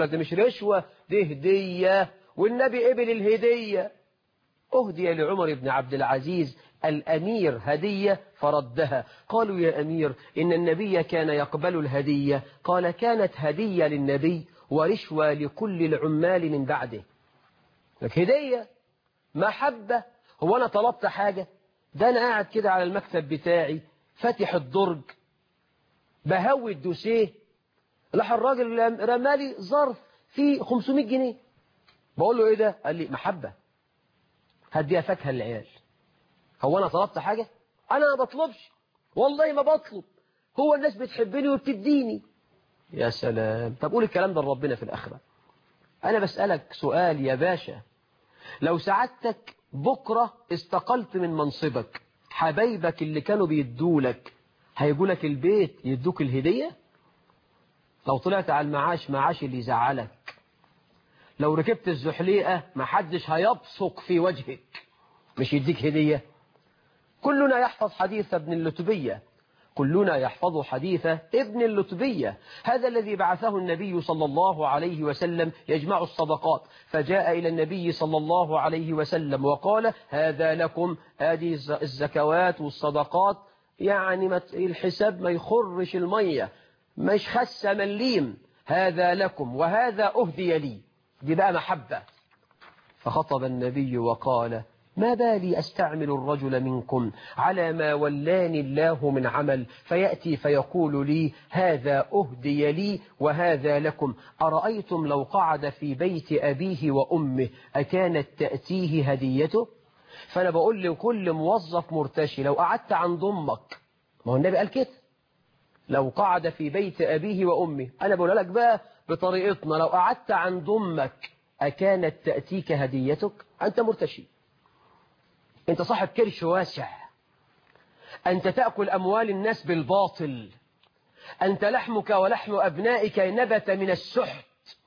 دي مش رشوة، دي هدية، والنبي قبل الهدية. أهدي لعمر بن عبد العزيز الأمير هدية فردها. قالوا يا أمير إن النبي كان يقبل الهدية. قال كانت هدية للنبي ورشوة لكل العمال من بعده. لك هدية محبة. هو أنا طلبت حاجة؟ ده أنا قاعد كده على المكتب بتاعي فاتح الدرج بهوي الدوسيه، راح الراجل رمالي ظرف فيه 500 جنيه. بقول له إيه ده؟ قال لي محبة، هديها فاكهة للعيال. هو أنا طلبت حاجة؟ أنا ما بطلبش، والله ما بطلب، هو الناس بتحبني وبتديني. يا سلام. طب قول الكلام ده لربنا في الآخرة. أنا بسألك سؤال يا باشا، لو سعادتك بكرة استقلت من منصبك، حبايبك اللي كانوا بيدولك هيجولك البيت يدوك الهدية؟ لو طلعت على المعاش، معاش اللي يزعلك. لو ركبت الزحليقة محدش هيبصق في وجهك، مش يديك هدية. كلنا يحفظ حديث ابن اللتبية، كلنا يحفظ حديث ابن اللتبية، هذا الذي بعثه النبي صلى الله عليه وسلم يجمع الصدقات، فجاء إلى النبي صلى الله عليه وسلم وقال هذا لكم، هذه الزكوات والصدقات، يعني الحساب ما يخرش المية، مش خس مليم، هذا لكم وهذا أهدي لي. دي بقى محبة. فخطب النبي وقال ما بالي أستعمل الرجل منكم على ما ولاني الله من عمل، فيأتي فيقول لي هذا أهدي لي وهذا لكم، أرأيتم لو قعد في بيت أبيه وأمه أكانت تأتيه هديته؟ فأنا بقول لكل موظف مرتشي لو قعدت عند أمك، ما هو النبي قال كده، لو قعد في بيت أبيه وأمه، أنا بقول لك بقى بطريقتنا، لو قعدت عند أمك أكانت تأتيك هديتك؟ أنت مرتشي، أنت صاحب كرش واسع، أنت تأكل أموال الناس بالباطل، أنت لحمك ولحم أبنائك نبت من السحت.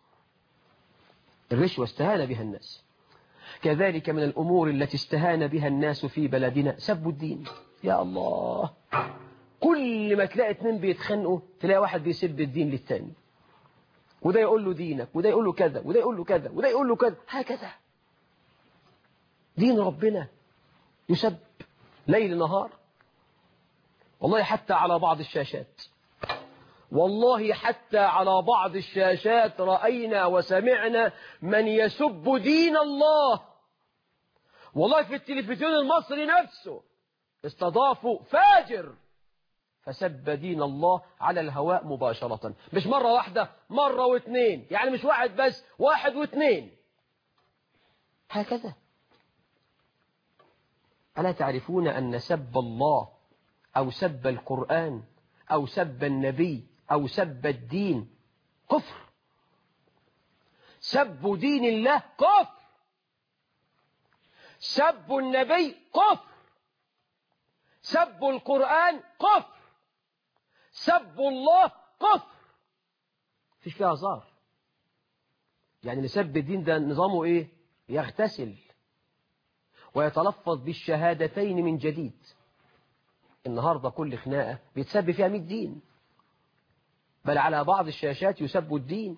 الرشوة استهان بها الناس. كذلك من الأمور التي استهان بها الناس في بلدنا سب الدين. يا الله، كل ما تلاقي اتنين بيتخانقوا تلاقي واحد بيسب الدين للتاني، وده يقول له دينك، وده يقول له كذا، وده يقول له كذا، وده يقول له كذا، هكذا. دين ربنا يسب ليل نهار. والله حتى على بعض الشاشات، والله حتى على بعض الشاشات رأينا وسمعنا من يسب دين الله. والله في التلفزيون المصري نفسه استضافوا فاجر فسب دين الله على الهواء مباشرة، مش مرة واحدة، مرة واثنين، يعني مش واحد بس، واحد واثنين، هكذا. ألا تعرفون أن سب الله أو سب القرآن أو سب النبي أو سب الدين كفر؟ سب دين الله كفر، سب النبي كفر، سب القرآن كفر، سب الله كفر، فيش فيها هزار. يعني اللي سب الدين ده نظامه ايه؟ يغتسل ويتلفظ بالشهادتين من جديد. النهاردة كل خناقة بيتسب فيها 100 دين، بل على بعض الشاشات يسب الدين.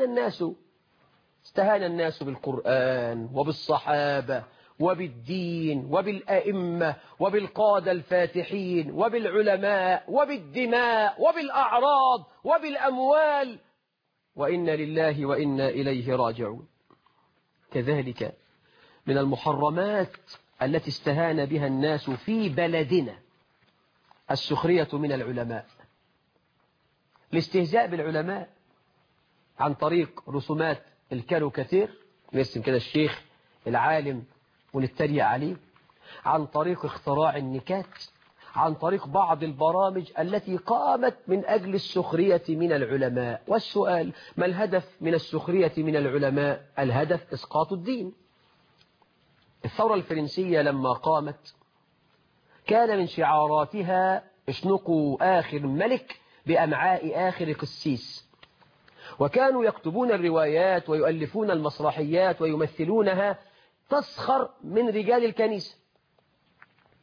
استهان الناس بالقرآن وبالصحابة وبالدين وبالأئمة وبالقادة الفاتحين وبالعلماء وبالدماء وبالأعراض وبالأموال، وإنا لله وإنا إليه راجعون. كذلك من المحرمات التي استهان بها الناس في بلدنا السخرية من العلماء، الاستهزاء بالعلماء عن طريق رسومات الكاريكاتير، نرسم كده الشيخ العالم ونتريق عليه، عن طريق اختراع النكات، عن طريق بعض البرامج التي قامت من أجل السخرية من العلماء. والسؤال ما الهدف من السخرية من العلماء؟ الهدف إسقاط الدين. الثورة الفرنسية لما قامت كان من شعاراتها اشنقوا آخر ملك بأمعاء آخر قسيس، وكانوا يكتبون الروايات ويؤلفون المسرحيات ويمثلونها تسخر من رجال الكنيسة.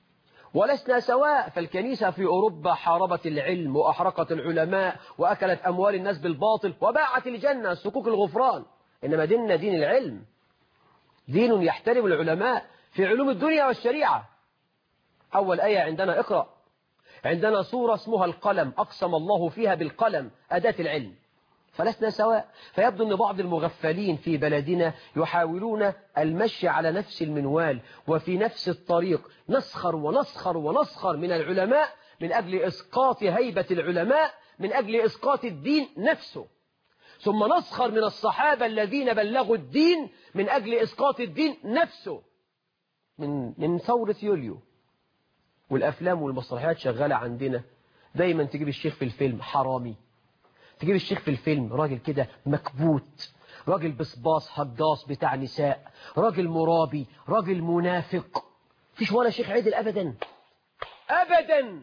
ولسنا سواء. فالكنيسة في أوروبا حاربت العلم وأحرقت العلماء وأكلت أموال الناس بالباطل وباعت الجنة سكوك الغفران. إنما ديننا دين العلم، دين يحترم العلماء في علوم الدنيا والشريعة. أول آية عندنا اقرأ، عندنا سورة اسمها القلم، أقسم الله فيها بالقلم أداة العلم. فلسنا سواء. فيبدو أن بعض المغفلين في بلدنا يحاولون المشي على نفس المنوال وفي نفس الطريق، نسخر ونسخر ونسخر من العلماء من أجل إسقاط هيبة العلماء، من أجل إسقاط الدين نفسه، ثم نسخر من الصحابة الذين بلغوا الدين من أجل إسقاط الدين نفسه. من ثورة يوليو والأفلام والمسرحيات شغالة عندنا، دايما تجيب الشيخ في الفيلم حرامي، تجيب الشيخ في الفيلم راجل كده مكبوت، راجل بصباص هجاص بتاع نساء، راجل مرابي، راجل منافق. فيش ولا شيخ عدل أبدا أبدا.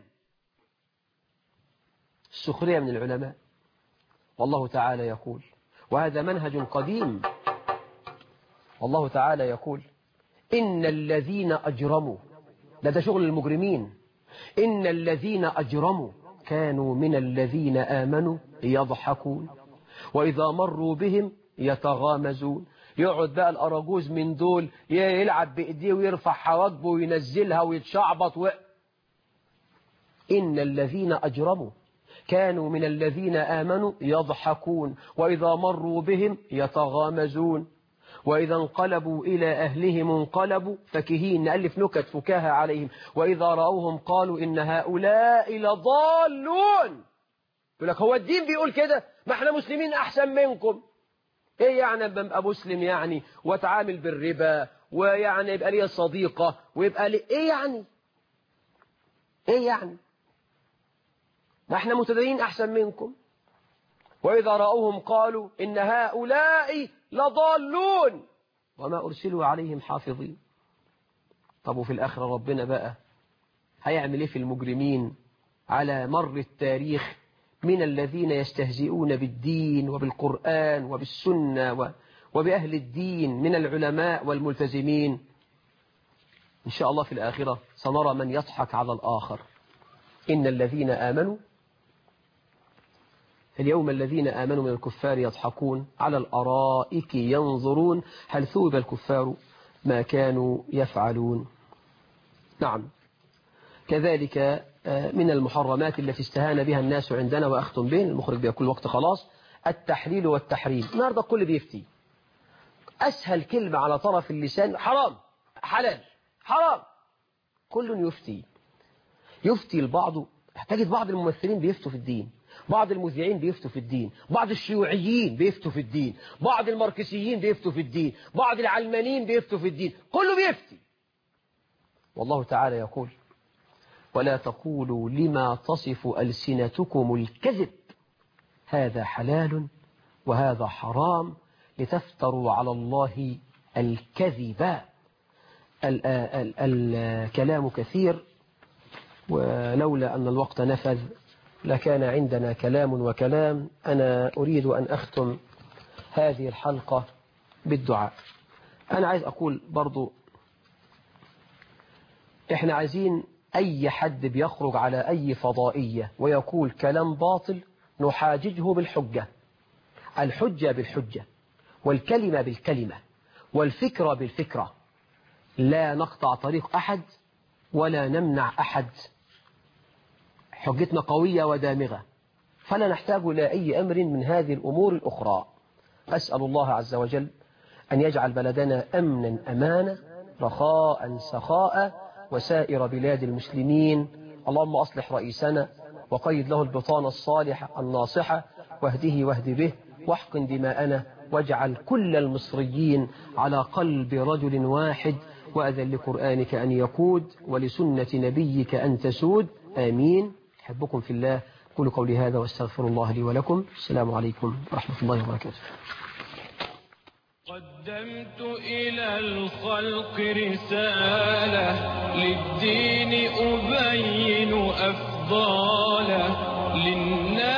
السخرية من العلماء. والله تعالى يقول، وهذا منهج قديم، والله تعالى يقول إن الذين أجرموا، ده شغل المجرمين، إن الذين أجرموا كانوا من الذين آمنوا يضحكون وإذا مروا بهم يتغامزون. يقعد بقى الأراجوز من دول يلعب بإيديه ويرفع حواجبه وينزلها ويتشعبط إن الذين أجرموا كانوا من الذين آمنوا يضحكون وإذا مروا بهم يتغامزون وإذا انقلبوا إلى أهلهم انقلبوا فكهين. نألف نكت فكاهة عليهم. وإذا رأوهم قالوا إن هؤلاء لضالون. يقول لك هو الدين بيقول كده؟ ما احنا مسلمين أحسن منكم. إيه يعني ببقى مسلم يعني واتعامل بالربا ويعني يبقى لي صديقة ويبقى لي إيه يعني؟ إيه يعني؟ ما احنا متدينين أحسن منكم. وإذا رأوهم قالوا إن هؤلاء لضالون وما أرسلوا عليهم حافظين. طب وفي الآخرة ربنا بقى هيعمل إيه في المجرمين على مر التاريخ من الذين يستهزئون بالدين وبالقرآن وبالسنة وبأهل الدين من العلماء والملتزمين؟ إن شاء الله في الآخرة سنرى من يضحك على الآخر. إن الذين آمنوا اليوم الذين آمنوا من الكفار يضحكون على الأرائك ينظرون هل ثوب الكفار ما كانوا يفعلون. نعم، كذلك من المحرمات التي استهان بها الناس عندنا، وأختم به المخرج بيقول وقت خلاص، التحليل والتحريم. النهارده الكل بيفتي، أسهل كلمة على طرف اللسان حرام حلال حرام، كل يفتي البعض. تجد بعض الممثلين بيفتوا في الدين، بعض المذيعين بيفتوا في الدين، بعض الشيوعيين بيفتوا في الدين، بعض الماركسيين بيفتوا في الدين، بعض العلمانيين بيفتوا في الدين، كله بيفتي. والله تعالى يقول ولا تقولوا لما تصف ألسنتكم الكذب هذا حلال وهذا حرام لتفتروا على الله الكذب. الكلام كثير، ولولا أن الوقت نفذ لكان عندنا كلام وكلام. أنا أريد أن أختم هذه الحلقة بالدعاء. أنا عايز أقول برضو إحنا عايزين أي حد بيخرج على أي فضائية ويقول كلام باطل نحاججه بالحجة، الحجة بالحجة والكلمة بالكلمة والفكرة بالفكرة. لا نقطع طريق أحد ولا نمنع أحد، حجتنا قوية ودامغة، فلا نحتاج إلى أي أمر من هذه الأمور الأخرى. أسأل الله عز وجل أن يجعل بلدنا أمنا أمانا رخاء سخاء وسائر بلاد المسلمين. اللهم أصلح رئيسنا وقيد له البطانة الصالحة الناصحة واهده واهد به واحقن دماءنا واجعل كل المصريين على قلب رجل واحد وأذن لقرآنك أن يقود ولسنة نبيك أن تسود. آمين. أحبكم في الله. قولوا قولي هذا واستغفر الله لي ولكم. السلام عليكم ورحمة الله وبركاته. قدمت إلى الخلق رسالة للدين أبين أفضاله للناس.